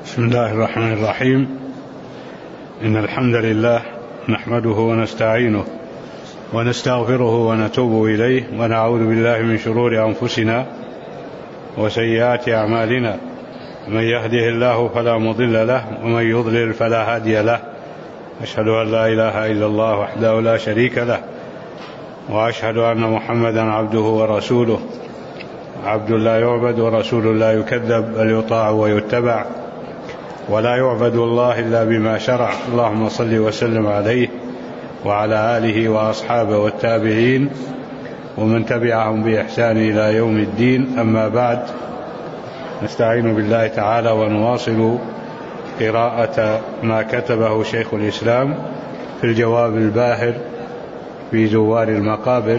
بسم الله الرحمن الرحيم. إن الحمد لله نحمده ونستعينه ونستغفره ونتوب إليه ونعوذ بالله من شرور أنفسنا وسيئات أعمالنا. من يهده الله فلا مضل له ومن يضلل فلا هادي له. أشهد أن لا إله إلا الله وحده لا شريك له وأشهد أن محمدا عبده ورسوله. عبد لا يعبد ورسول لا يكذب بل يطاع ويتبع ولا يعبد الله إلا بما شرع. اللهم صل وسلم عليه وعلى آله وأصحابه والتابعين ومن تبعهم بإحسان إلى يوم الدين. أما بعد، نستعين بالله تعالى ونواصل قراءة ما كتبه شيخ الإسلام في الجواب الباهر في زوار المقابر.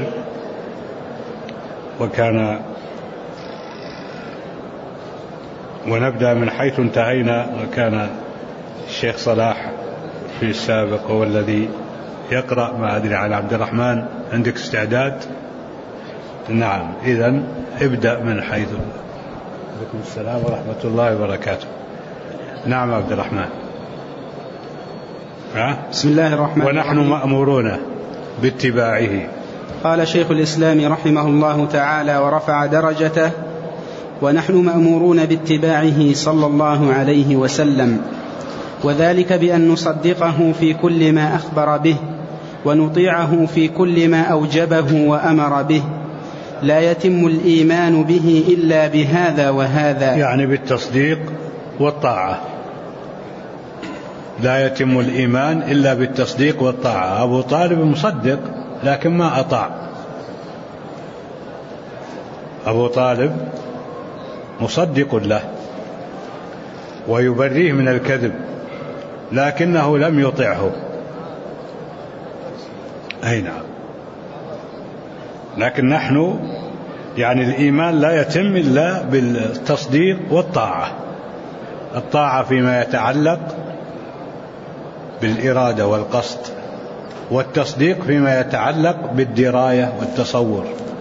ونبدأ من حيث انتهينا، وكان الشيخ صلاح في السابق هو الذي يقرأ. ما أدري عن عبد الرحمن، عندك استعداد؟ نعم، إذن ابدأ من حيث. عليكم السلام ورحمة الله وبركاته. نعم عبد الرحمن. بسم الله الرحمن الرحيم. ونحن مأمورون باتباعه. قال شيخ الإسلام رحمه الله تعالى ورفع درجته: ونحن مأمورون باتباعه صلى الله عليه وسلم، وذلك بأن نصدقه في كل ما أخبر به ونطيعه في كل ما أوجبه وأمر به. لا يتم الإيمان به إلا بهذا وهذا، يعني بالتصديق والطاعة. لا يتم الإيمان إلا بالتصديق والطاعة. أبو طالب مصدق لكن ما أطاع. أبو طالب مصدق له ويبريه من الكذب لكنه لم يطعه. أي نعم. لكن نحن يعني الإيمان لا يتم إلا بالتصديق والطاعة. الطاعة فيما يتعلق بالإرادة والقصد، والتصديق فيما يتعلق بالدراية والتصور.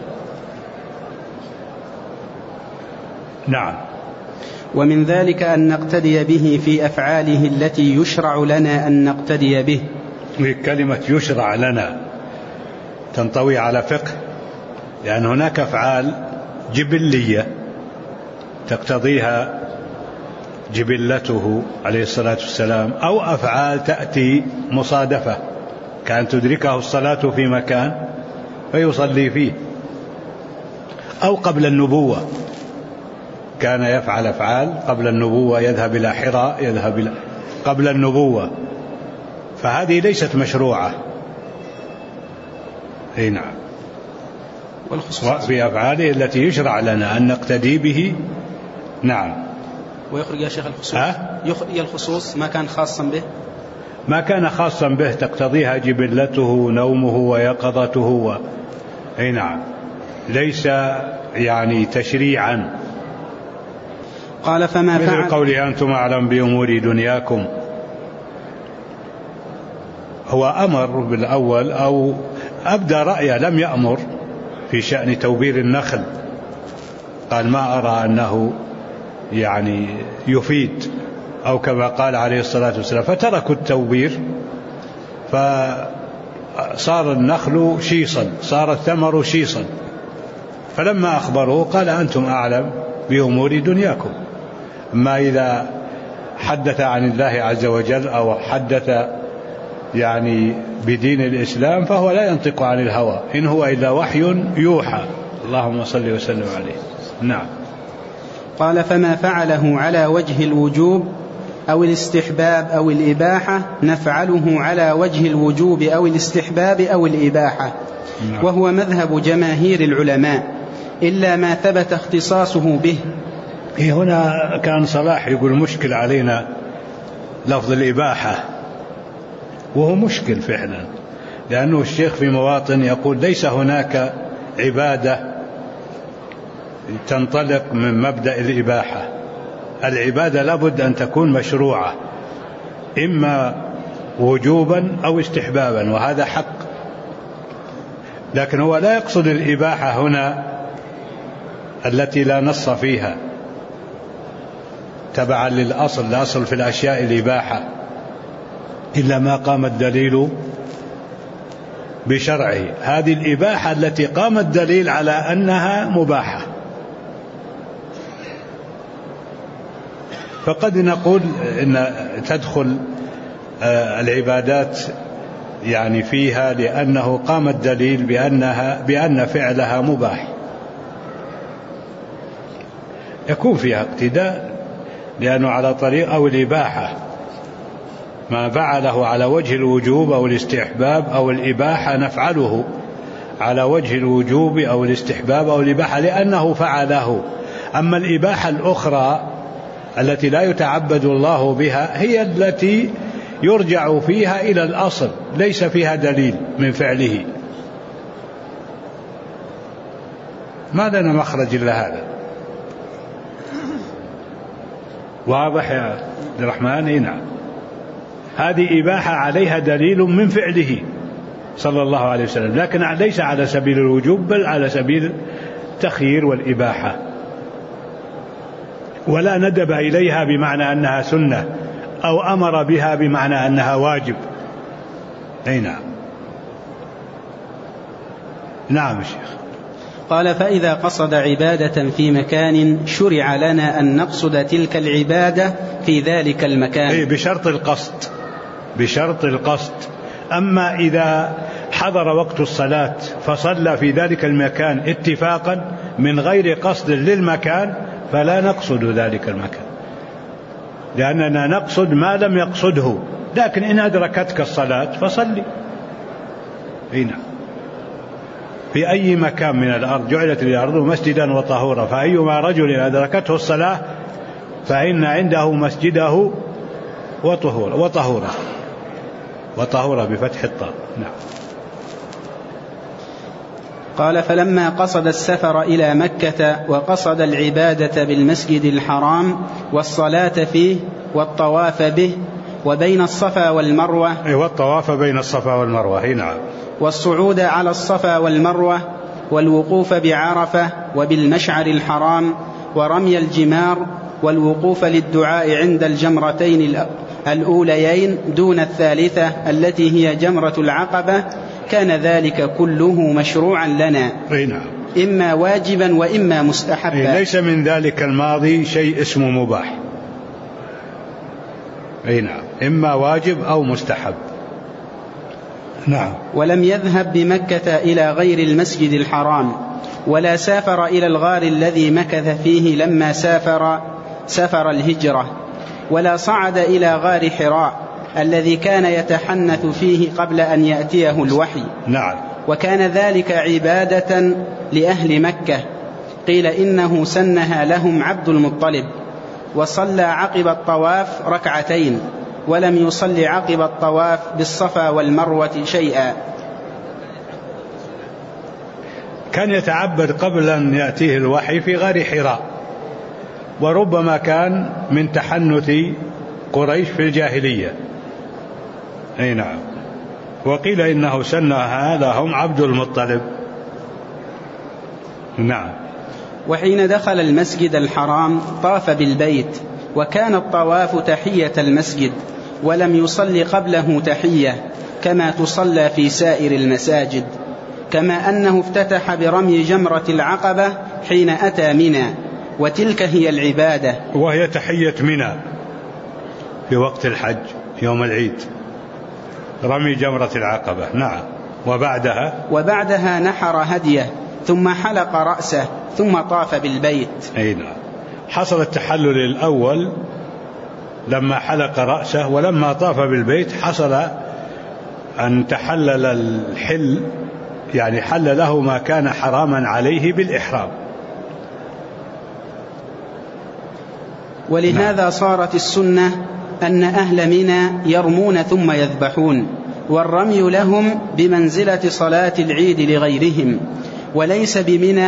نعم. ومن ذلك أن نقتدي به في أفعاله التي يشرع لنا أن نقتدي به. كلمة يشرع لنا تنطوي على فقه، لأن هناك أفعال جبلية تقتضيها جبلته عليه الصلاة والسلام، أو أفعال تأتي مصادفة، كان تدركه الصلاة في مكان فيصلي فيه، أو قبل النبوة كان يفعل أفعال قبل النبوة، يذهب إلى حراء، قبل النبوة، فهذه ليست مشروعة. أي نعم. وفي أفعاله التي يشرع لنا أن نقتدي به. نعم. ويخرج يا شيخ الخصوص. يخرج الخصوص ما كان خاصا به، ما كان خاصا به تقتضيها جبلته، نومه ويقظته أي نعم، ليس يعني تشريعا. قال: فما مثل قوله أنتم أعلم بأمور دنياكم. هو أمر بالأول أو أبدى رأيه، لم يأمر في شأن توبير النخل. قال: ما أرى أنه يعني يفيد، أو كما قال عليه الصلاة والسلام، فتركوا التوبير فصار النخل شيصا، صار الثمر شيصا. فلما أخبروه قال: أنتم أعلم بأمور دنياكم. أما إذا حدث عن الله عز وجل أو حدث يعني بدين الإسلام فهو لا ينطق عن الهوى، إن هو إلا وحي يوحى. اللهم صل وسلم عليه. نعم. قال: فما فعله على وجه الوجوب أو الاستحباب أو الإباحة نفعله على وجه الوجوب أو الاستحباب أو الإباحة. نعم. وهو مذهب جماهير العلماء إلا ما ثبت اختصاصه به. هنا كان صلاح يقول مشكل علينا لفظ الإباحة، وهو مشكل فعلا، لأنه الشيخ في مواطن يقول ليس هناك عبادة تنطلق من مبدأ الإباحة. العبادة لابد أن تكون مشروعة، إما وجوبا أو استحبابا، وهذا حق. لكن هو لا يقصد الإباحة هنا التي لا نص فيها، تبعا للأصل. الأصل في الأشياء الإباحة إلا ما قام الدليل بشرعه. هذه الإباحة التي قام الدليل على أنها مباحة. فقد نقول إن تدخل العبادات يعني فيها لأنه قام الدليل بأن فعلها مباح، يكون فيها اقتداء لأنه على طريق أو الإباحة، ما فعله على وجه الوجوب أو الاستحباب أو الإباحة نفعله على وجه الوجوب أو الاستحباب أو الإباحة لأنه فعله. أما الإباحة الأخرى التي لا يتعبد الله بها هي التي يرجع فيها إلى الأصل، ليس فيها دليل من فعله. ما لنا مخرج إلا هذا. واضح يا عبد الرحمن؟ نعم، هذه إباحة عليها دليل من فعله صلى الله عليه وسلم، لكن ليس على سبيل الوجوب بل على سبيل التخيير والإباحة، ولا ندب إليها بمعنى أنها سنة أو أمر بها بمعنى أنها واجب. أي نعم. نعم الشيخ. قال: فإذا قصد عبادة في مكان شرع لنا أن نقصد تلك العبادة في ذلك المكان. أي بشرط القصد، بشرط القصد. أما إذا حضر وقت الصلاة فصلى في ذلك المكان اتفاقا من غير قصد للمكان فلا نقصد ذلك المكان، لأننا نقصد ما لم يقصده. لكن إن أدركتك الصلاة فصلي. نعم. في أي مكان من الأرض جعلت الأرض مسجدا وطهورا، فأيما رجل أدركته الصلاة فإن عنده مسجده وطهورا بفتح الطاء. نعم. قال: فلما قصد السفر إلى مكة وقصد العبادة بالمسجد الحرام والصلاة فيه والطواف به وبين الصفا والمروة، والطواف بين الصفا والمروة. نعم. والصعود على الصفا والمروة والوقوف بعرفة وبالمشعر الحرام ورمي الجمار والوقوف للدعاء عند الجمرتين الأوليين دون الثالثة التي هي جمرة العقبة، كان ذلك كله مشروعا لنا. نعم. إما واجبا وإما مستحبا. ليس من ذلك الماضي شيء اسمه مباح. نعم، إما واجب أو مستحب. نعم. ولم يذهب بمكة إلى غير المسجد الحرام، ولا سافر إلى الغار الذي مكث فيه لما سافر الهجرة، ولا صعد إلى غار حراء الذي كان يتحنث فيه قبل أن يأتيه الوحي. نعم. وكان ذلك عبادة لأهل مكة، قيل إنه سنها لهم عبد المطلب، وصلى عقب الطواف ركعتين، ولم يصل عقب الطواف بالصفا والمروة شيئا. كان يتعبد قبل أن يأتيه الوحي في غار حراء، وربما كان من تحنث قريش في الجاهلية. أي نعم. وقيل إنه سنها لهم عبد المطلب. نعم. وحين دخل المسجد الحرام طاف بالبيت، وكان الطواف تحية المسجد، ولم يصل قبله تحية كما تصلى في سائر المساجد، كما أنه افتتح برمي جمرة العقبة حين أتى منى، وتلك هي العبادة، وهي تحية منى في وقت الحج يوم العيد، رمي جمرة العقبة. نعم. وبعدها نحر هديه ثم حلق رأسه ثم طاف بالبيت. أي نعم. حصل التحلل الأول لما حلق رأسه، ولما طاف بالبيت حصل أن تحلل الحل، يعني حل له ما كان حراما عليه بالإحرام. ولهذا صارت السنة أن أهل منى يرمون ثم يذبحون، والرمي لهم بمنزلة صلاة العيد لغيرهم، وليس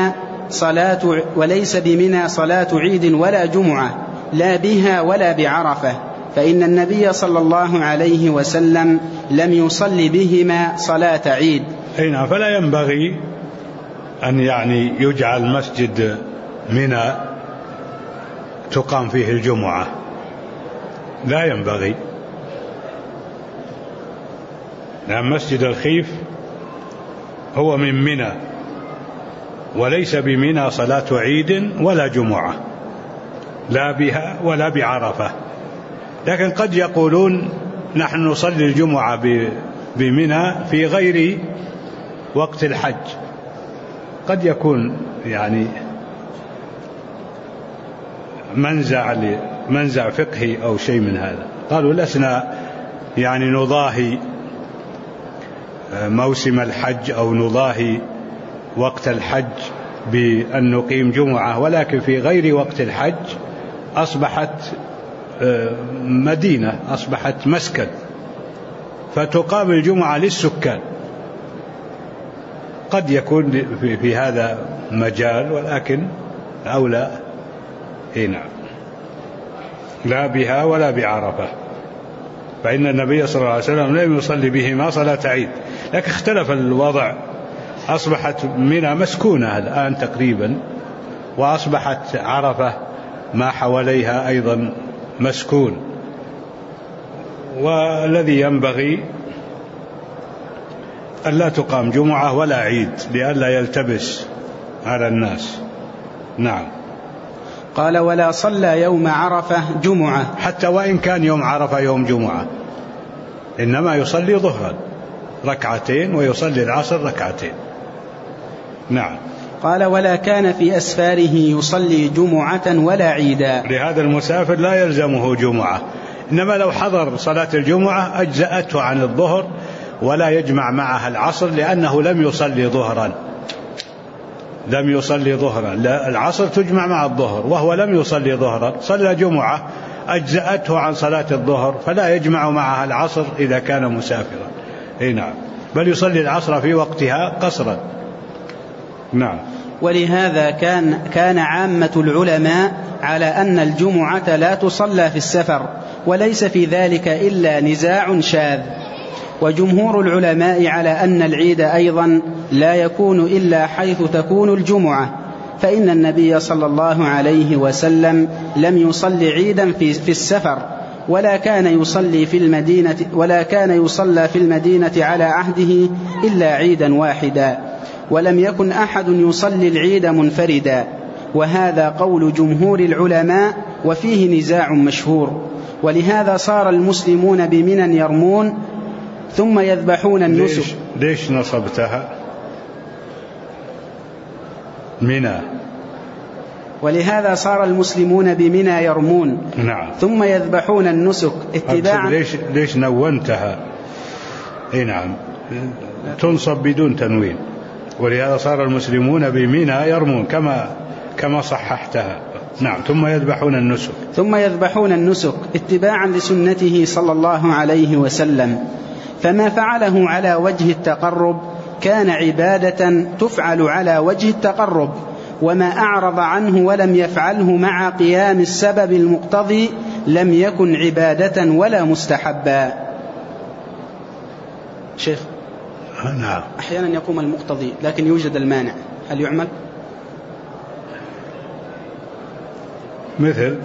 بمنى صلاة عيد ولا جمعة، لا بها ولا بعرفة، فإن النبي صلى الله عليه وسلم لم يصل بهما صلاة عيد. فلا ينبغي أن يجعل مسجد منى تقام فيه الجمعة، لا ينبغي، لأن مسجد الخيف هو من منى، وليس بمنى صلاة عيد ولا جمعة، لا بها ولا بعرفة. لكن قد يقولون نحن نصلي الجمعة بمنى في غير وقت الحج، قد يكون يعني منزع فقهي أو شيء من هذا. قالوا لسنا يعني نضاهي موسم الحج أو نضاهي وقت الحج بأن نقيم جمعة، ولكن في غير وقت الحج أصبحت مدينة، أصبحت مسكن، فتقام الجمعة للسكان. قد يكون في هذا مجال، ولكن أولى هنا لا بها ولا بعرفة، فإن النبي صلى الله عليه وسلم لم يصلي بهما صلاة عيد. لكن اختلف الوضع، أصبحت منى مسكونة الآن تقريبا، وأصبحت عرفة ما حواليها أيضا مسكون. والذي ينبغي ألا تقام جمعة ولا عيد لئلا يلتبس على الناس. نعم. قال: ولا صلى يوم عرفة جمعة، حتى وإن كان يوم عرفة يوم جمعة، إنما يصلي ظهرا ركعتين ويصلي العصر ركعتين. نعم. قال: ولا كان في أسفاره يصلي جمعة ولا عيدا. لهذا المسافر لا يلزمه جمعة، إنما لو حضر صلاة الجمعة أجزأته عن الظهر، ولا يجمع معها العصر، لأنه لم يصلي ظهرا، لم يصلي ظهرا. العصر تجمع مع الظهر، وهو لم يصلي ظهرا، صلى جمعة أجزأته عن صلاة الظهر، فلا يجمع معها العصر إذا كان مسافرا. نعم، بل يصلي العصر في وقتها قصرا. نعم. ولهذا كان عامة العلماء على أن الجمعة لا تصلى في السفر، وليس في ذلك إلا نزاع شاذ. وجمهور العلماء على أن العيد أيضا لا يكون إلا حيث تكون الجمعة، فإن النبي صلى الله عليه وسلم لم يصلي عيدا في السفر، ولا كان يصلى في المدينة على عهده إلا عيدا واحدا، ولم يكن أحد يصلي العيد منفردا. وهذا قول جمهور العلماء، وفيه نزاع مشهور. ولهذا صار المسلمون بمنى يرمون ثم يذبحون النسك. ليش نصبتها منى؟ ولهذا صار المسلمون بمنى يرمون. نعم. ثم يذبحون النسك اتباعا. ليش نونتها؟ نعم، تنصب بدون تنوين. ولهذا صار المسلمون بمنى يرمون كما صححتها. نعم. ثم يذبحون النسك اتباعا لسنته صلى الله عليه وسلم. فما فعله على وجه التقرب كان عبادة تفعل على وجه التقرب، وما أعرض عنه ولم يفعله مع قيام السبب المقتضي لم يكن عبادة ولا مستحبا. شيخ، نعم. أحيانا يقوم المقتضي لكن يوجد المانع، هل يعمل؟ مثل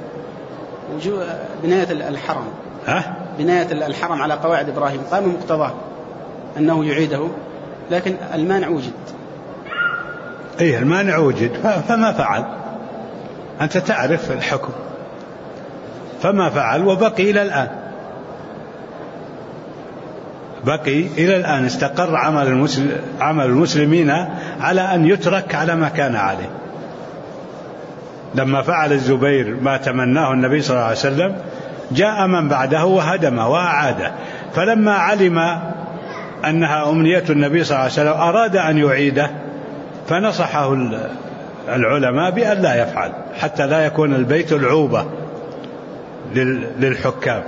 بناية الحرم. بناية الحرم على قواعد إبراهيم، قام مقتضاه أنه يعيده، لكن المانع وجد. المانع وجد، فما فعل. أنت تعرف الحكم، فما فعل، وبقي إلى الآن استقر عمل المسلمين على أن يترك على ما كان عليه. لما فعل الزبير ما تمناه النبي صلى الله عليه وسلم، جاء من بعده وهدمه وأعاده. فلما علم أنها أمنية النبي صلى الله عليه وسلم أراد أن يعيده، فنصحه العلماء بأن لا يفعل، حتى لا يكون البيت العوبة للحكام.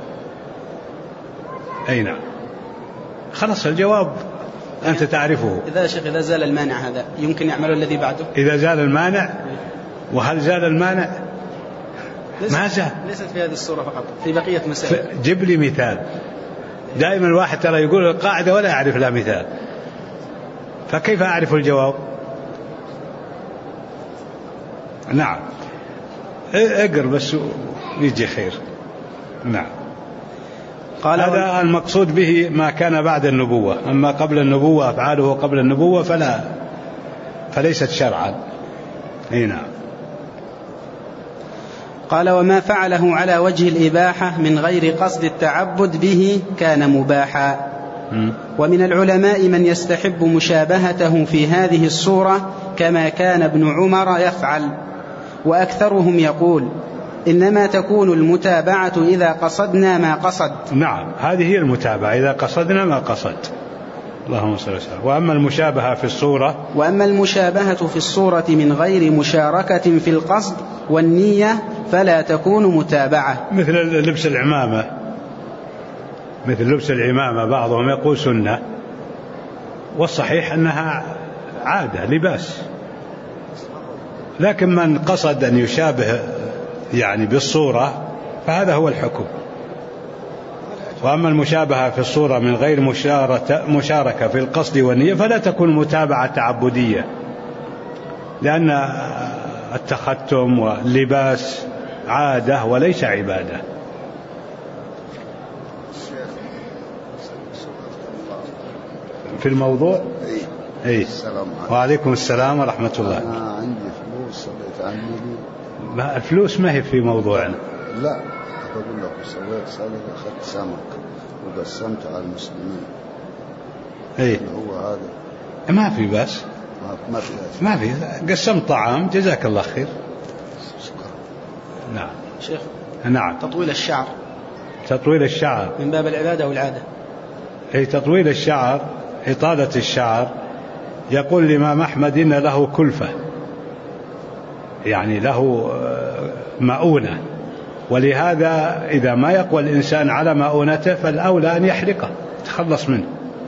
نعم. خلص الجواب أنت تعرفه. إذا زال المانع هذا يمكن يعمل الذي بعده. إذا زال المانع، وهل زال المانع؟ ما زال. ليست في هذه الصورة فقط، في بقية مسائل. جيب لي مثال. دائما الواحد ترى يقول القاعدة ولا يعرف لها مثال، فكيف أعرف الجواب؟ نعم. اقر بس يجي خير. نعم. قال هذا المقصود به ما كان بعد النبوة، أما قبل النبوة أفعاله قبل النبوة فليست شرعا. نعم. قال وما فعله على وجه الإباحة من غير قصد التعبد به كان مباحا. ومن العلماء من يستحب مشابهته في هذه الصورة كما كان ابن عمر يفعل، وأكثرهم يقول إنما تكون المتابعة إذا قصدنا ما قصد. نعم، هذه هي المتابعة إذا قصدنا ما قصد. اللهم صل وسلم. وأما المشابهة في الصورة من غير مشاركة في القصد والنية فلا تكون متابعة. مثل لبس العمامة بعضهم يقول سنة، والصحيح أنها عادة لباس، لكن من قصد أن يشابه يعني بالصورة فهذا هو الحكم. وأما المشابهة في الصورة من غير مشاركة في القصد والنية فلا تكون متابعة تعبدية، لأن التختم واللباس عادة وليس عبادة. في الموضوع وعليكم السلام ورحمة الله. أنا عندي فلوس صليت عن النبي. الفلوس ما هي في موضوعنا. لا أقول لك سويت صلاة أخذت سمك وقسمت على المسلمين. هو هذا ما في بس ما في قسمت طعام، جزاك الله خير. شكرا. نعم شيخ. نعم. تطويل الشعر من باب العبادة والعادة. تطويل الشعر، إطالة الشعر، يقول الإمام أحمد إن له كلفة، يعني له مؤونة، ولهذا إذا ما يقوى الإنسان على مؤونته فالأولى أن يحرقه تخلص منه.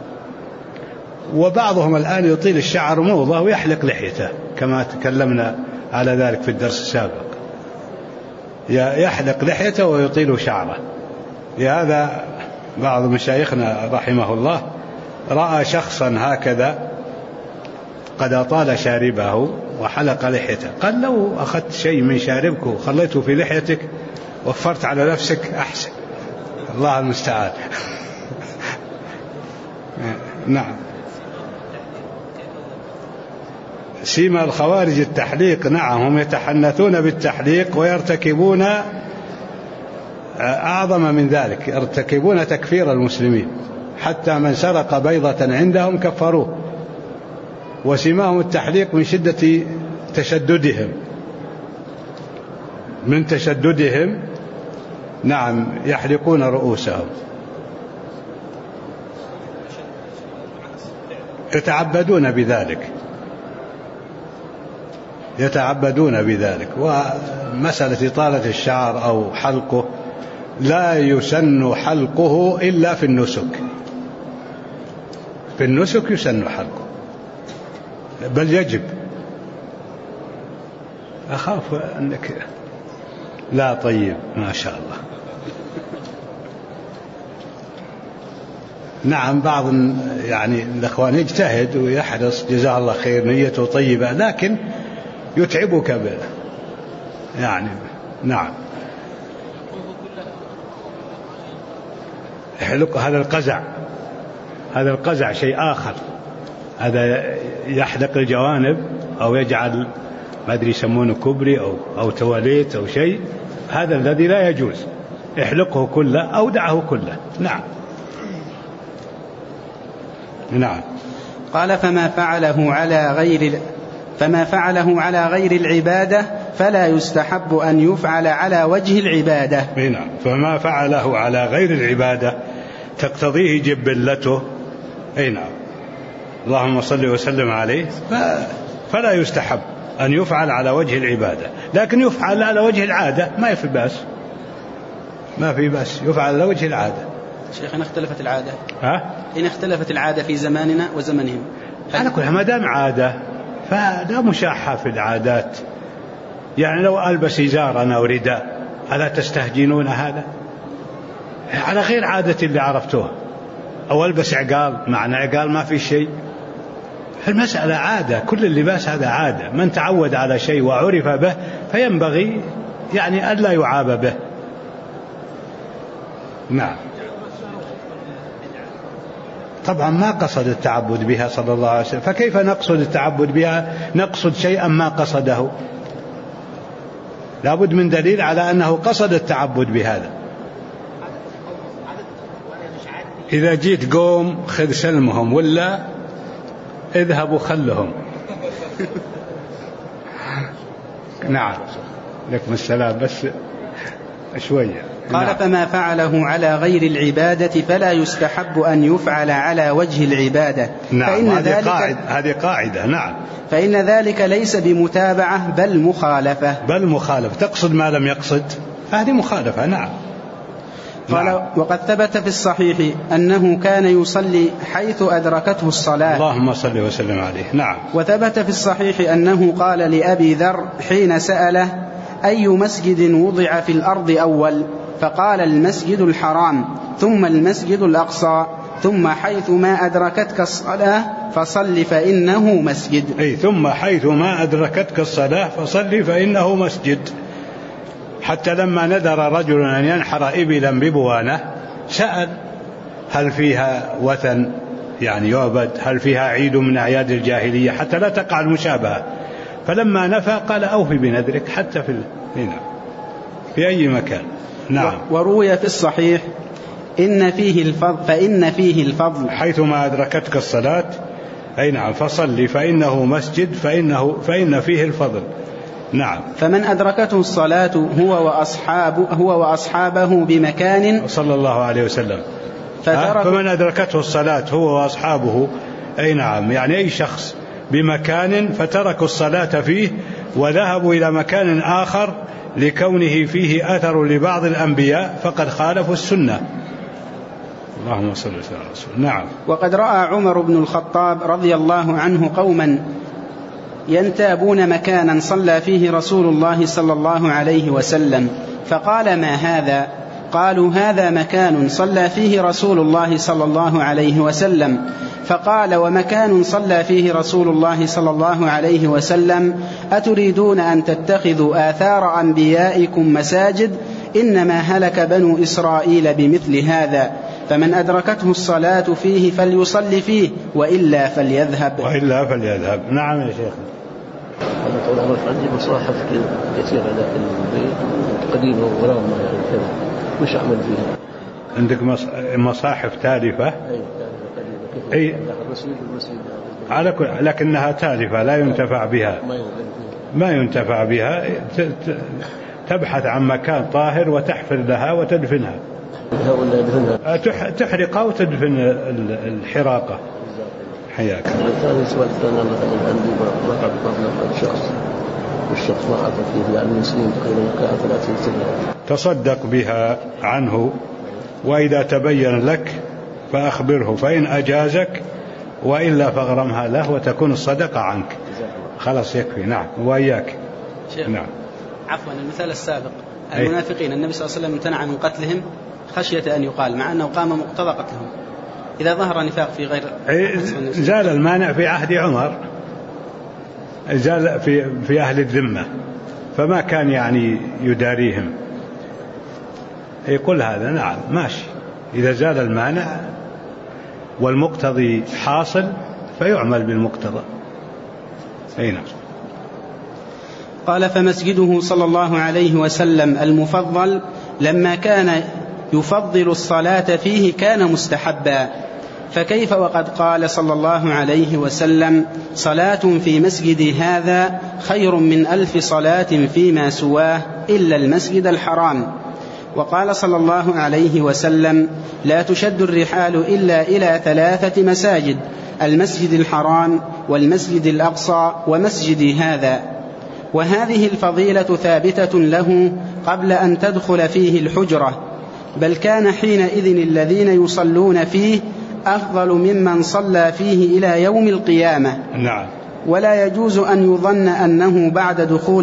وبعضهم الآن يطيل الشعر موضة ويحلق لحيته كما تكلمنا على ذلك في الدرس السابق، يحلق لحيته ويطيل شعره. لهذا بعض مشايخنا رحمه الله رأى شخصا هكذا قد أطال شاربه وحلق لحيته، قال لو أخذت شيء من شاربك وخليته في لحيتك وفرت على نفسك أحسن. الله المستعان. نعم. سيما الخوارج التحليق، نعم، هم يتحنثون بالتحليق ويرتكبون أعظم من ذلك، يرتكبون تكفير المسلمين، حتى من سرق بيضة عندهم كفروه. وسماهم التحليق من شدة تشددهم، نعم، يحلقون رؤوسهم، يتعبدون بذلك. ومسألة إطالة الشعر أو حلقه لا يسن حلقه إلا في النسك يسن حلقه، بل يجب. أخاف أنك لا. طيب، ما شاء الله. نعم، بعض يعني الأخوان يجتهد ويحرص، جزاه الله خير، نيته طيبة، لكن يتعبك يعني. نعم. يحلق هذا القزع شيء آخر. هذا يحلق الجوانب أو يجعل ما أدري يسمونه كوبري أو تواليت أو شيء، هذا الذي لا يجوز. احلقه كله أو دعه كله. نعم. قال فما فعله على غير العبادة فلا يستحب أن يفعل على وجه العبادة. نعم. فما فعله على غير العبادة تقتضيه جبلته. نعم. اللهم صل وسلم عليه. فلا يستحب أن يفعل على وجه العبادة، لكن يفعل على وجه العادة ما في بأس يفعل على وجه العادة. شيخ، إن اختلفت العادة في زماننا وزمنهم على كل ما دام عادة فلا مشاحة في العادات. يعني لو ألبس إزارا أو رداء ألا تستهجنون هذا على غير عادة اللي عرفتوها؟ أو ألبس عقال، معنى عقال ما في شيء. المسألة عادة، كل اللباس هذا عادة، من تعود على شيء وعرف به فينبغي يعني ألا يعاب به. نعم. طبعا ما قصد التعبد بها صلى الله عليه وسلم، فكيف نقصد التعبد بها؟ نقصد شيئا ما قصده. لابد من دليل على أنه قصد التعبد بهذا. إذا جيت قوم خذ سلمهم، ولا اذهبوا خلهم. نعم. لكم السلام، بس شوية. قال نعم. فما فعله على غير العبادة فلا يستحب أن يفعل على وجه العبادة. نعم. هذه قاعدة. نعم. فإن ذلك ليس بمتابعة بل مخالفة. تقصد ما لم يقصد، هذه مخالفة. نعم. قال نعم. وقد ثبت في الصحيح أنه كان يصلي حيث أدركته الصلاة. اللهم صل وسلم عليه. نعم. وثبت في الصحيح أنه قال لأبي ذر حين سأله أي مسجد وضع في الأرض أول؟ فقال المسجد الحرام، ثم المسجد الأقصى، ثم حيث ما أدركتك الصلاة فصل فإنه مسجد. أي ثم حيث ما أدركتك الصلاة فصل فإنه مسجد. حتى لما نذر رجل أن ينحر إبلا ببوانة سأل هل فيها وثن يعني يعبد، هل فيها عيد من أعياد الجاهلية، حتى لا تقع المشابهة. فلما نفى قال أوفي بنذرك حتى في أي مكان. نعم. وروي في الصحيح فإن فيه الفضل حيثما أدركتك الصلاة. أي نعم. فصل فإنه مسجد، فإن فيه الفضل. نعم. فمن أدركته الصلاة هو وأصحابه بمكان صلى الله عليه وسلم. فمن أدركته الصلاة هو وأصحابه، أي نعم، يعني أي شخص بمكان فتركوا الصلاة فيه وذهبوا إلى مكان آخر لكونه فيه أثر لبعض الأنبياء فقد خالفوا السنة. اللهم صل وسلم على رسول. نعم. وقد رأى عمر بن الخطاب رضي الله عنه قوما ينتابون مكانا صلى فيه رسول الله صلى الله عليه وسلم، فقال ما هذا؟ قالوا هذا مكان صلى فيه رسول الله صلى الله عليه وسلم. فقال ومكان صلى فيه رسول الله صلى الله عليه وسلم أتريدون أن تتخذوا آثار أنبيائكم مساجد؟ إنما هلك بنو إسرائيل بمثل هذا، فمن أدركته الصلاة فيه فليصلي فيه وإلا فليذهب. نعم يا شيخ. عندي مصاحف كثيرة لكن البيت قديمة وغرامة يعني كذا، مش أعمل فيها. عندك مصاحف تالفة؟ أي لكنها تالفة لا ينتفع بها، ما ينتفع بها. تبحث عن مكان طاهر وتحفر لها وتدفنها، تحرقها وتدفن الحراقة. حياك. الثاني سؤال ثاني، مثلا عندي مقعد مبلغ شخص والشخص ما عرف فيه يعني من سنين تقريبا 30 سنة، تصدق بها عنه، وإذا تبين لك فأخبره، فإن أجازك وإلا فاغرمها له وتكون الصدقة عنك. خلاص يكفي. نعم. وإياك. نعم. عفوا، المثال السابق المنافقين النبي صلى الله عليه وسلم امتنع من قتلهم خشية أن يقال، مع أنه قام مقتضى قتلهم. إذا ظهر نفاق في غير زال المانع في عهد عمر، زال في أهل الذمة، فما كان يعني يداريهم. يقول هذا نعم ماشي، إذا زال المانع والمقتضي حاصل فيعمل بالمقتضى. أي نعم. قال فمسجده صلى الله عليه وسلم المفضل لما كان يفضل الصلاة فيه كان مستحبا، فكيف وقد قال صلى الله عليه وسلم صلاة في مسجد هذا خير من 1000 صلاة فيما سواه إلا المسجد الحرام. وقال صلى الله عليه وسلم لا تشد الرحال إلا إلى 3 مساجد، المسجد الحرام والمسجد الأقصى ومسجد هذا. وهذه الفضيلة ثابتة له قبل أن تدخل فيه الحجرة، بل كان حينئذ الذين يصلون فيه أفضل ممن صلى فيه إلى يوم القيامة. نعم. ولا يجوز أن يظن أنه بعد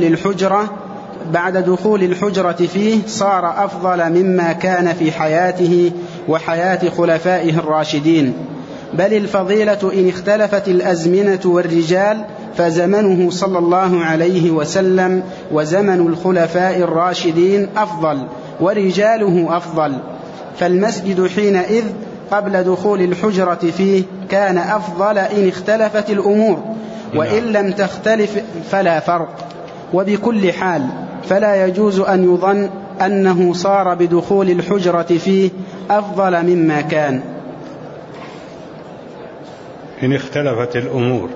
دخول الحجرة فيه صار أفضل مما كان في حياته وحياة خلفائه الراشدين، بل الفضيلة إن اختلفت الأزمنة والرجال فزمنه صلى الله عليه وسلم وزمن الخلفاء الراشدين أفضل ورجاله أفضل، فالمسجد حينئذ قبل دخول الحجرة فيه كان أفضل إن اختلفت الأمور، وإن لم تختلف فلا فرق. وبكل حال فلا يجوز أن يظن أنه صار بدخول الحجرة فيه أفضل مما كان. إن اختلفت الأمور،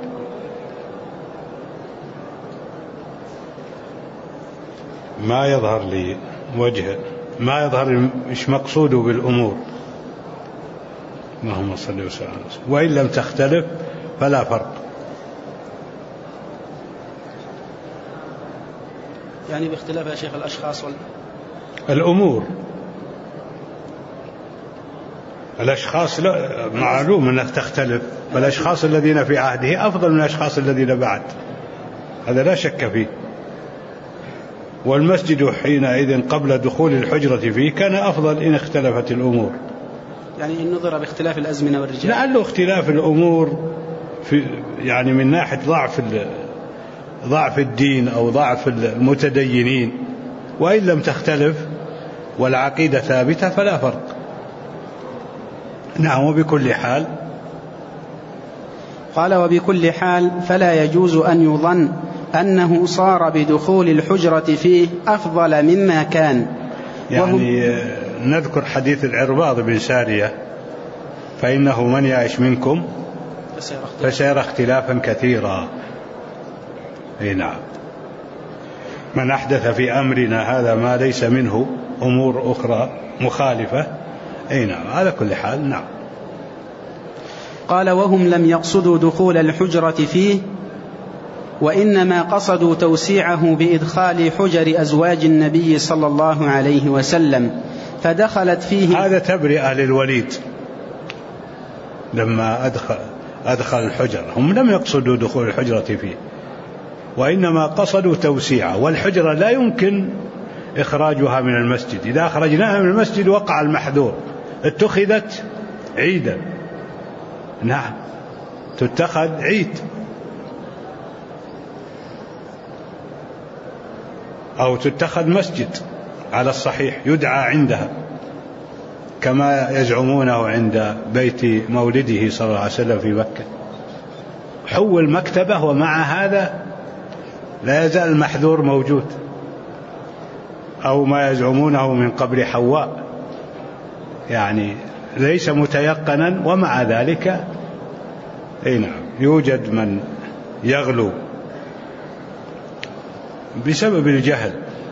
ما يظهر لي وجه، ما يظهر إيش مقصوده بالأمور. اللهم صل وسلم. وإن لم تختلف فلا فرق. يعني باختلاف يا شيخ الأشخاص الأمور. الأشخاص لا معلوم أنها تختلف، فالأشخاص الذين في عهده أفضل من الأشخاص الذين بعد، هذا لا شك فيه. والمسجد حينئذ قبل دخول الحجرة فيه كان أفضل إن اختلفت الأمور. يعني إن نظر باختلاف الأزمنة والرجال، لعله اختلاف الأمور في يعني من ناحية ضعف الدين أو ضعف المتدينين، وإن لم تختلف والعقيدة ثابتة فلا فرق. نعم. وبكل حال، قال وبكل حال فلا يجوز أن يظن أنه صار بدخول الحجرة فيه أفضل مما كان. يعني نذكر حديث العرباض بن سارية: فإنه من يعش منكم فسيرى اختلافا كثيرا. نعم. من أحدث في أمرنا هذا ما ليس منه أمور أخرى مخالفة. نعم. على كل حال. نعم. قال وهم لم يقصدوا دخول الحجرة فيه، وإنما قصدوا توسيعه بإدخال حجر أزواج النبي صلى الله عليه وسلم، فدخلت فيه. هذا تبرئة للوليد لما أدخل الحجر. هم لم يقصدوا دخول الحجرة فيه، وإنما قصدوا توسيعه، والحجرة لا يمكن إخراجها من المسجد. إذا أخرجناها من المسجد وقع المحذور، اتخذت عيدا. نعم، تتخذ عيد أو تتخذ مسجد على الصحيح يدعى عندها، كما يزعمونه عند بيت مولده صلى الله عليه وسلم في مكة. حول مكتبة، ومع هذا لا يزال المحذور موجود، أو ما يزعمونه من قبر حواء، يعني ليس متيقنا، ومع ذلك نعم يوجد من يغلو بسبب الجهل.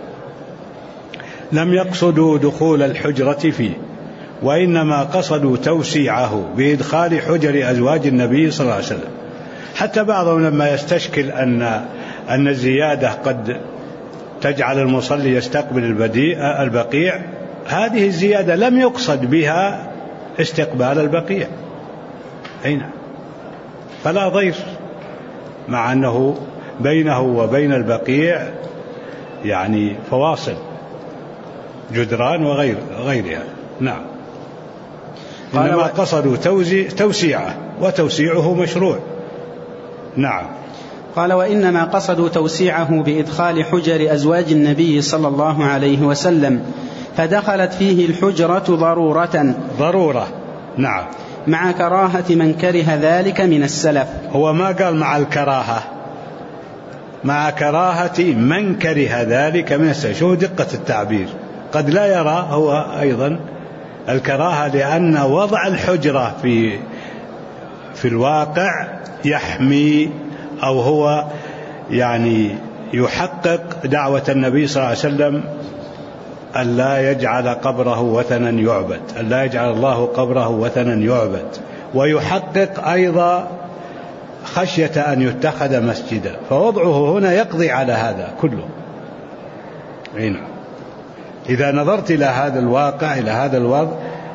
لم يقصدوا دخول الحجرة فيه، وإنما قصدوا توسيعه بإدخال حجر أزواج النبي صلى الله عليه وسلم. حتى بعضهم لما يستشكل أن الزيادة قد تجعل المصلي يستقبل البقيع، هذه الزيادة لم يقصد بها استقبال البقيع. أين؟ فلا ضير، مع أنه بينه وبين البقيع يعني فواصل، جدران وغيرها. نعم. إنما قصدوا توسيعه، وتوسيعه مشروع. نعم. قال وإنما قصدوا توسيعه بإدخال حجر أزواج النبي صلى الله عليه وسلم، فدخلت فيه الحجرة ضرورة. نعم. مع كراهة من كره ذلك من السلف. هو ما قال مع الكراهة، مع كراهة من كره ذلك من السلف. شو دقة التعبير، قد لا يرى هو أيضا الكراهة، لأن وضع الحجرة في الواقع يحمي، أو هو يعني يحقق دعوة النبي صلى الله عليه وسلم أن لا يجعل قبره وثنا يعبد، أن لا يجعل الله قبره وثنا يعبد، ويحقق أيضا خشية أن يتخذ مسجدا. فوضعه هنا يقضي على هذا كله. نعم. إذا نظرت إلى هذا الواقع، إلى هذا الوضع،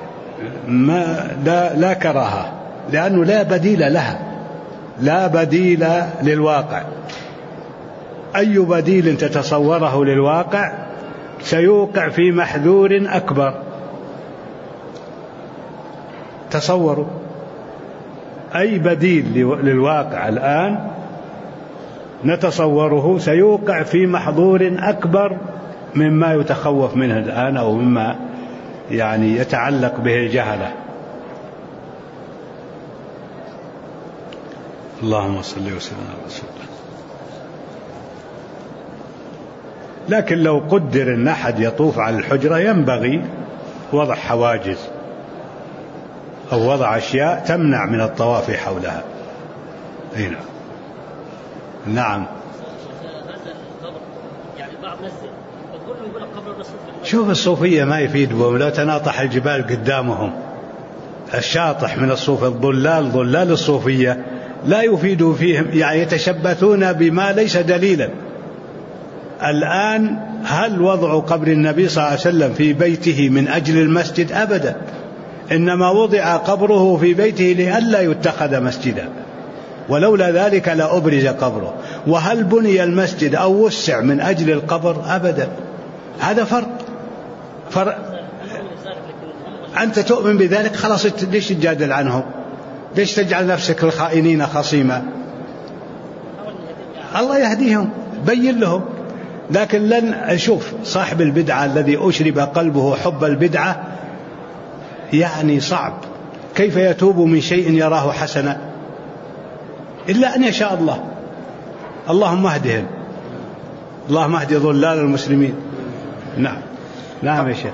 لا كراهة، لأنه لا بديل لها، لا بديل للواقع. أي بديل تتصوره للواقع سيوقع في محذور أكبر. تصوروا أي بديل للواقع الآن نتصوره سيوقع في محظور أكبر مما يتخوف منه الآن أو مما يعني يتعلق به الجهلة. اللهم صل وسلم على رسول الله. لكن لو قدر أن أحد يطوف على الحجرة ينبغي وضع حواجز أو وضع أشياء تمنع من الطواف حولها. هنا نعم. شوف الصوفية ما يفيد بهم، لا تناطح الجبال قدامهم. الشاطح من الصوف الضلال ضلال الصوفية لا يفيد فيهم، يعني يتشبثون بما ليس دليلا. الآن هل وضع قبر النبي صلى الله عليه وسلم في بيته من أجل المسجد؟ أبدا، إنما وضع قبره في بيته لئلا يتخذ مسجدا، ولولا ذلك لأبرز قبره. وهل بني المسجد أو وسع من أجل القبر؟ أبدا. هذا فرق. أنت تؤمن بذلك، خلاص ليش تجادل عنهم؟ ليش تجعل نفسك الخائنين خصيما؟ الله يهديهم، بين لهم. لكن لن أشوف صاحب البدعة الذي أشرب قلبه حب البدعة، يعني صعب كيف يتوب من شيء يراه حسنا إلا أن يشاء الله. اللهم اهدهم، اللهم اهد ضلال المسلمين. نعم نعم يا شيخ.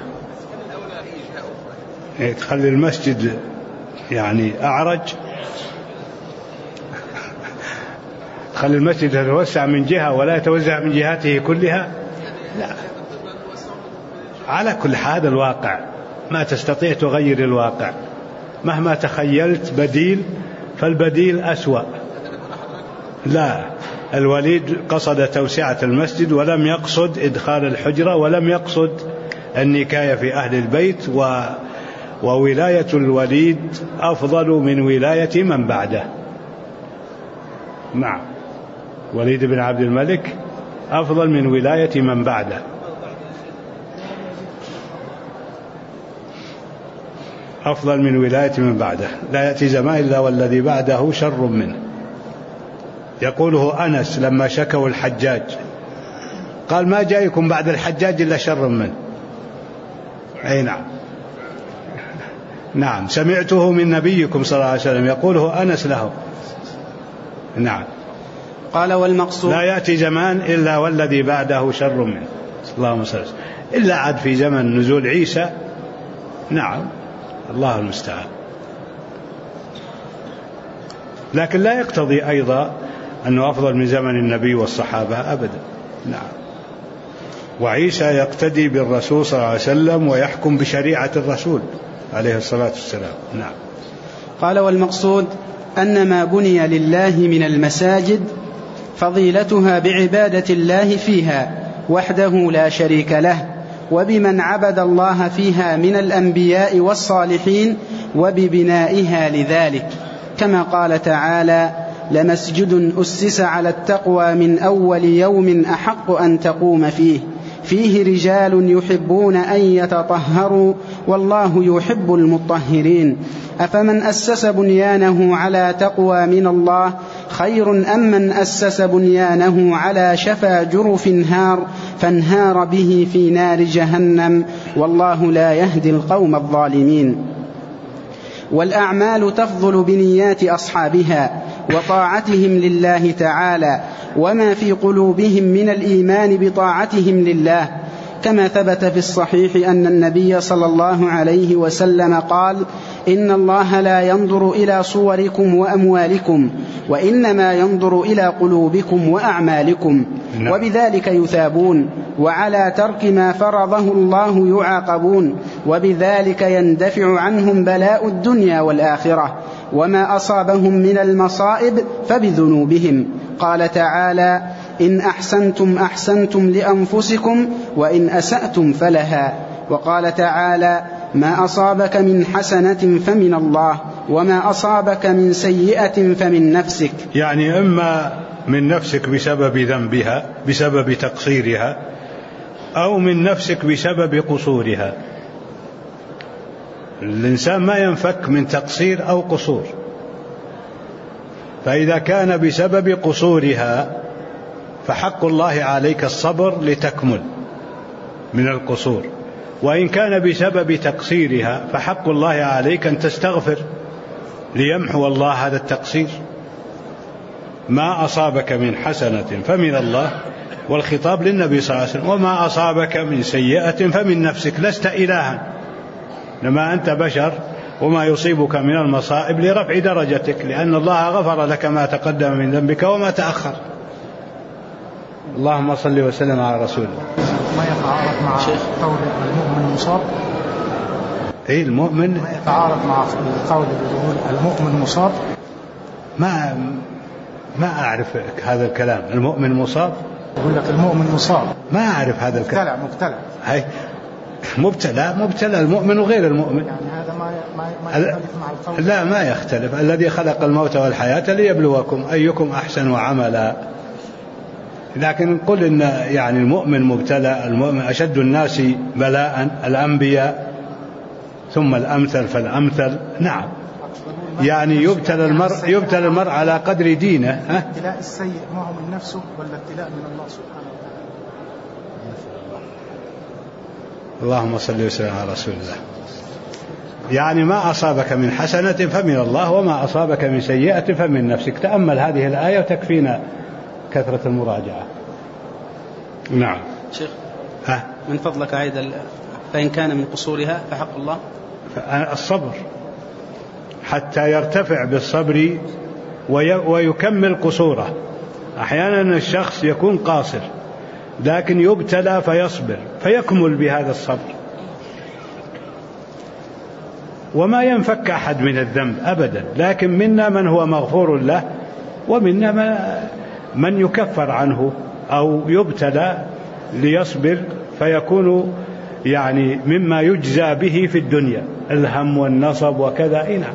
تخلي المسجد يعني أعرج، خلي المسجد يتوسع من جهة ولا يتوزع من جهاته كلها. لا، على كل حال الواقع ما تستطيع تغير الواقع، مهما تخيلت بديل فالبديل أسوأ. لا، الوليد قصد توسعة المسجد ولم يقصد إدخال الحجرة ولم يقصد النكاية في أهل البيت، وولاية الوليد أفضل من ولاية من بعده. نعم، وليد بن عبد الملك أفضل من ولاية من بعده. أفضل من ولاية من بعده. لا يأتي زمان إلا والذي بعده شر منه. يقوله أنس لما شكوا الحجاج، قال ما جاءكم بعد الحجاج إلا شر منه. أي نعم نعم، سمعته من نبيكم صلى الله عليه وسلم يقوله أنس له. نعم. قال والمقصود لا يأتي زمان إلا والذي بعده شر منه. اللهم صل وسلم. إلا عاد في زمن نزول عيسى. نعم، الله المستعان. لكن لا يقتضي أيضا أنه أفضل من زمن النبي والصحابة أبدا. نعم. وعيسى يقتدي بالرسول صلى الله عليه وسلم ويحكم بشريعة الرسول عليه الصلاة والسلام. نعم. قال والمقصود أن ما بني لله من المساجد فضيلتها بعبادة الله فيها وحده لا شريك له، وبمن عبد الله فيها من الأنبياء والصالحين، وببنائها لذلك، كما قال تعالى: لمسجد أسس على التقوى من أول يوم أحق أن تقوم فيه رجال يحبون أن يتطهروا والله يحب المطهرين. أفمن أسس بنيانه على تقوى من الله خير أم من أسس بنيانه على شفا جرف هار فانهار به في نار جهنم والله لا يهدي القوم الظالمين. والأعمال تفضل بنيات أصحابها وطاعتهم لله تعالى وما في قلوبهم من الإيمان بطاعتهم لله، كما ثبت في الصحيح أن النبي صلى الله عليه وسلم قال: إن الله لا ينظر إلى صوركم وأموالكم وإنما ينظر إلى قلوبكم وأعمالكم، وبذلك يثابون، وعلى ترك ما فرضه الله يعاقبون، وبذلك يندفع عنهم بلاء الدنيا والآخرة، وما أصابهم من المصائب فبذنوبهم. قال تعالى: إن أحسنتم أحسنتم لأنفسكم وإن أسأتم فلها. وقال تعالى: ما أصابك من حسنة فمن الله وما أصابك من سيئة فمن نفسك. يعني إما من نفسك بسبب ذنبها بسبب تقصيرها، أو من نفسك بسبب قصورها. الإنسان ما ينفك من تقصير أو قصور، فإذا كان بسبب قصورها فحق الله عليك الصبر لتكمل من القصور، وإن كان بسبب تقصيرها فحق الله عليك أن تستغفر ليمحو الله هذا التقصير. ما أصابك من حسنة فمن الله، والخطاب للنبي صلى الله عليه وسلم، وما أصابك من سيئة فمن نفسك، لست إلها، لما أنت بشر، وما يصيبك من المصائب لرفع درجتك، لأن الله غفر لك ما تقدم من ذنبك وما تأخر. اللهم صل وسلم على رسول الله. ما يتعارض مع قول المؤمن مصاب؟ إيه المؤمن؟ ما يتعارض مع قول المؤمن مصاب؟ ما أعرف هذا الكلام. المؤمن مصاب؟ يقول لك المؤمن مصاب. ما أعرف هذا الكلام. مبتلى. هاي مبتلى المؤمن وغير المؤمن. يعني هذا ما يختلف مع القول؟ لا، ما يختلف. الذي خلق الموت والحياة ليبلوكم أيكم أحسن عملا. لكن قل إن يعني المؤمن مبتلى، المؤمن أشد الناس بلاء الأنبياء ثم الأمثل فالأمثل. نعم، يعني يبتلى المرء على قدر دينه. الابتلاء السيء ما هو من نفسه ولا ابتلاء من الله سبحانه وتعالى؟ اللهم صل وسلم على رسول الله. يعني ما أصابك من حسنة فمن الله، وما أصابك من سيئة فمن نفسك. تأمل هذه الآية وتكفينا كثرة المراجعة. نعم شيخ، من فضلك عيد فإن كان من قصورها فحق الله الصبر حتى يرتفع بالصبر ويكمل قصوره. أحيانا الشخص يكون قاصر لكن يبتلى فيصبر فيكمل بهذا الصبر، وما ينفك أحد من الذنب أبدا، لكن منا من هو مغفور له، ومنا من يكفر عنه أو يبتلى ليصبر فيكون يعني مما يجزى به في الدنيا، الهم والنصب وكذا. نعم.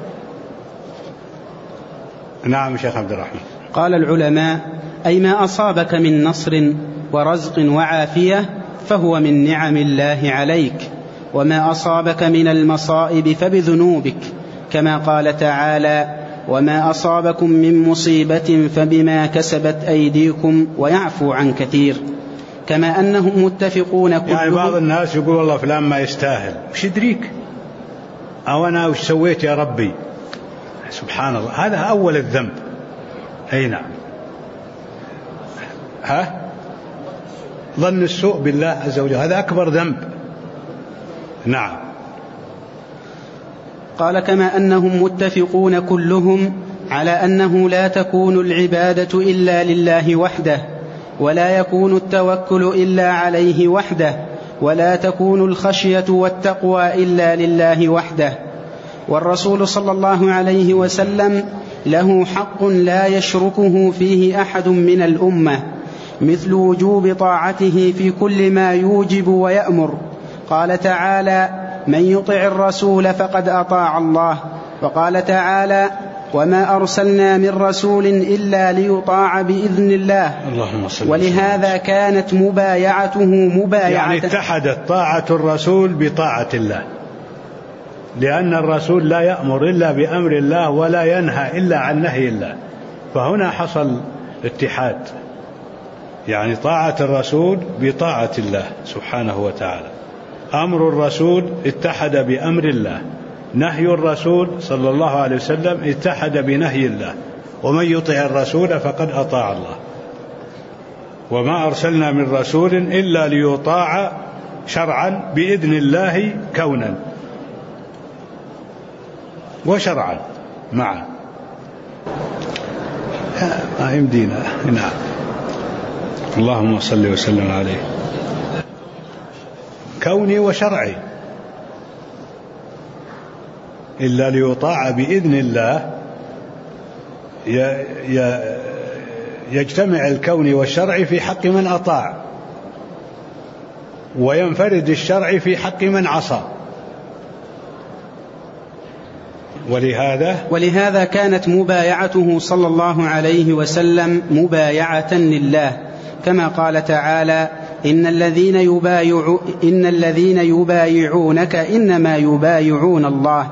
نعم شيخ عبد الرحمن. قال العلماء: أي ما أصابك من نصر ورزق وعافية فهو من نعم الله عليك، وما أصابك من المصائب فبذنوبك، كما قال تعالى: وما أصابكم من مصيبة فبما كسبت أيديكم ويعفو عن كثير. كما أنهم متفقون كلهم. يعني بعض الناس يقول والله فلان ما يستاهل، وش يدريك؟ أو أنا وش سويت يا ربي؟ سبحان الله، هذا أول الذنب. أي نعم. ظن السوء بالله عز وجل هذا أكبر ذنب. نعم. قال: كما أنهم متفقون كلهم على أنه لا تكون العبادة إلا لله وحده، ولا يكون التوكل إلا عليه وحده، ولا تكون الخشية والتقوى إلا لله وحده. والرسول صلى الله عليه وسلم له حق لا يشركه فيه أحد من الأمة، مثل وجوب طاعته في كل ما يوجب ويأمر. قال تعالى: من يطع الرسول فقد أطاع الله. وقال تعالى: وما أرسلنا من رسول إلا ليطاع بإذن الله. ولهذا كانت مبايعته يعني اتحدت طاعة الرسول بطاعة الله، لأن الرسول لا يأمر إلا بأمر الله ولا ينهى إلا عن نهي الله، فهنا حصل اتحاد، يعني طاعة الرسول بطاعة الله سبحانه وتعالى. أمر الرسول اتحد بأمر الله، نهي الرسول صلى الله عليه وسلم اتحد بنهي الله، ومن يطع الرسول فقد أطاع الله. وما أرسلنا من رسول إلا ليطاع شرعا بإذن الله كونا وشرعا معا. يمدينا. نعم. اللهم صل وسلم عليه. كوني وشرعي، إلا ليطاع بإذن الله، يجتمع الكون والشرع في حق من أطاع، وينفرد الشرع في حق من عصى. ولهذا كانت مبايعته صلى الله عليه وسلم مبايعة لله، كما قال تعالى: إن الذين يبايعونك إنما يبايعون الله،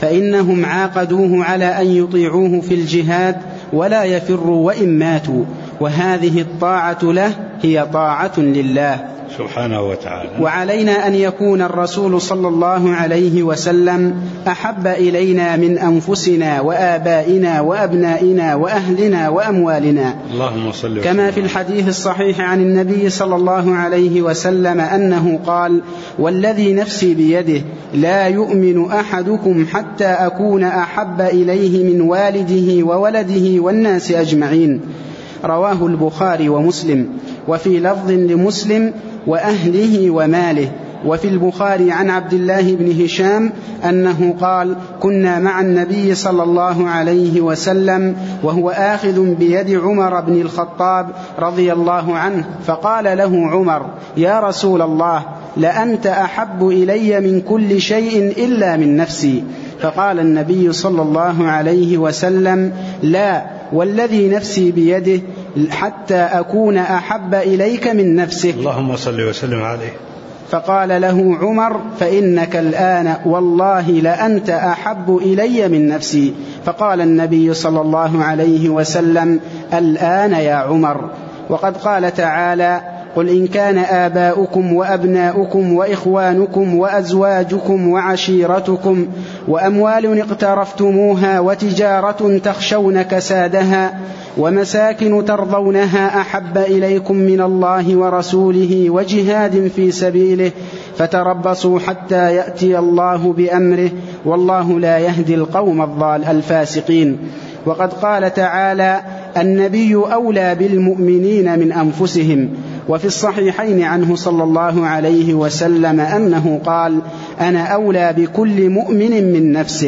فإنهم عاقدوه على أن يطيعوه في الجهاد ولا يفروا وإن ماتوا، وهذه الطاعة له هي طاعة لله سبحانه وتعالى. وعلينا أن يكون الرسول صلى الله عليه وسلم أحب إلينا من أنفسنا وآبائنا وأبنائنا وأهلنا وأموالنا، اللهم صل وسلم. كما في الحديث الصحيح عن النبي صلى الله عليه وسلم أنه قال: والذي نفسي بيده لا يؤمن أحدكم حتى أكون أحب إليه من والده وولده والناس أجمعين. رواه البخاري ومسلم. وفي لفظ لمسلم: وأهله وماله. وفي البخاري عن عبد الله بن هشام أنه قال: كنا مع النبي صلى الله عليه وسلم وهو آخذ بيد عمر بن الخطاب رضي الله عنه، فقال له عمر: يا رسول الله، لأنت أحب إلي من كل شيء إلا من نفسي. فقال النبي صلى الله عليه وسلم: لا، والذي نفسي بيده حتى أكون أحب إليك من نفسك. اللهم صل وسلم عليه. فقال له عمر: فإنك الآن والله لأنت أحب إلي من نفسي. فقال النبي صلى الله عليه وسلم: الآن يا عمر. وقد قال تعالى: قل إن كان آباؤكم وأبناؤكم وإخوانكم وأزواجكم وعشيرتكم وأموال اقترفتموها وتجارة تخشون كسادها ومساكن ترضونها أحب إليكم من الله ورسوله وجهاد في سبيله فتربصوا حتى يأتي الله بأمره والله لا يهدي القوم الفاسقين. وقد قال تعالى: النبي أولى بالمؤمنين من أنفسهم. وفي الصحيحين عنه صلى الله عليه وسلم أنه قال: أنا أولى بكل مؤمن من نفسه.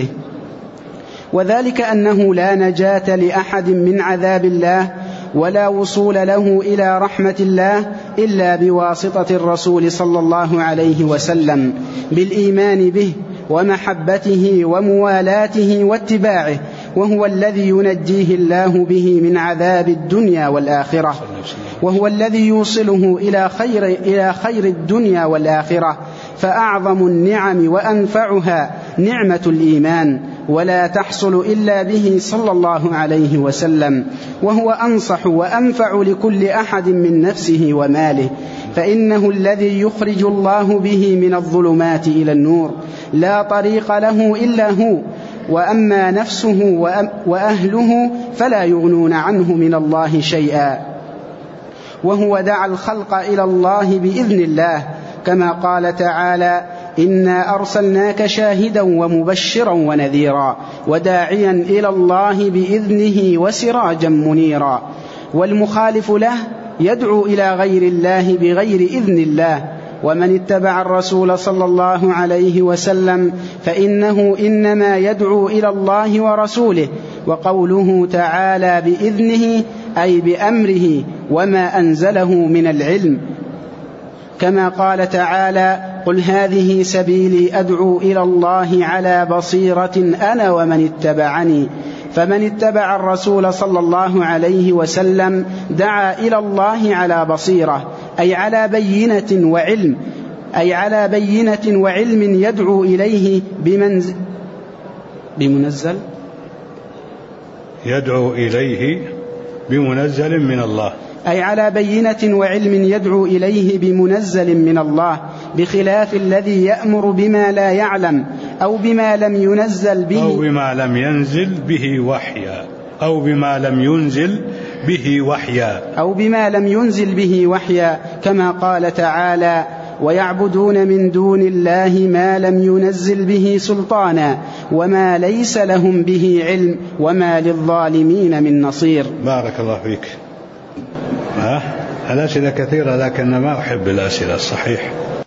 وذلك أنه لا نجاة لأحد من عذاب الله ولا وصول له إلى رحمة الله إلا بواسطة الرسول صلى الله عليه وسلم بالإيمان به ومحبته وموالاته واتباعه، وهو الذي ينجيه الله به من عذاب الدنيا والآخرة، وهو الذي يوصله إلى خير الدنيا والآخرة. فأعظم النعم وأنفعها نعمة الإيمان، ولا تحصل إلا به صلى الله عليه وسلم، وهو أنصح وأنفع لكل أحد من نفسه وماله، فإنه الذي يخرج الله به من الظلمات إلى النور، لا طريق له إلا هو. وأما نفسه وأهله فلا يغنون عنه من الله شيئا، وهو دعا الخلق إلى الله بإذن الله، كما قال تعالى: إنا أرسلناك شاهدا ومبشرا ونذيرا وداعيا إلى الله بإذنه وسراجا منيرا. والمخالف له يدعو إلى غير الله بغير إذن الله. ومن اتبع الرسول صلى الله عليه وسلم فإنه إنما يدعو إلى الله ورسوله. وقوله تعالى بإذنه أي بأمره وما أنزله من العلم، كما قال تعالى: قل هذه سبيلي أدعو إلى الله على بصيرة أنا ومن اتبعني. فمن اتبع الرسول صلى الله عليه وسلم دعا إلى الله على بصيرة، أي على بينة وعلم يدعو إليه يدعو إليه بمنزل من الله، أي على بينة وعلم يدعو إليه بمنزل من الله، بخلاف الذي يأمر بما لا يعلم أو بما لم ينزل به أو بما لم ينزل به وحيا كما قال تعالى: ويعبدون من دون الله ما لم ينزل به سلطانا وما ليس لهم به علم وما للظالمين من نصير. بارك الله فيك. الأسئلة كثيرة لكن ما أحب الأسئلة الصحيح.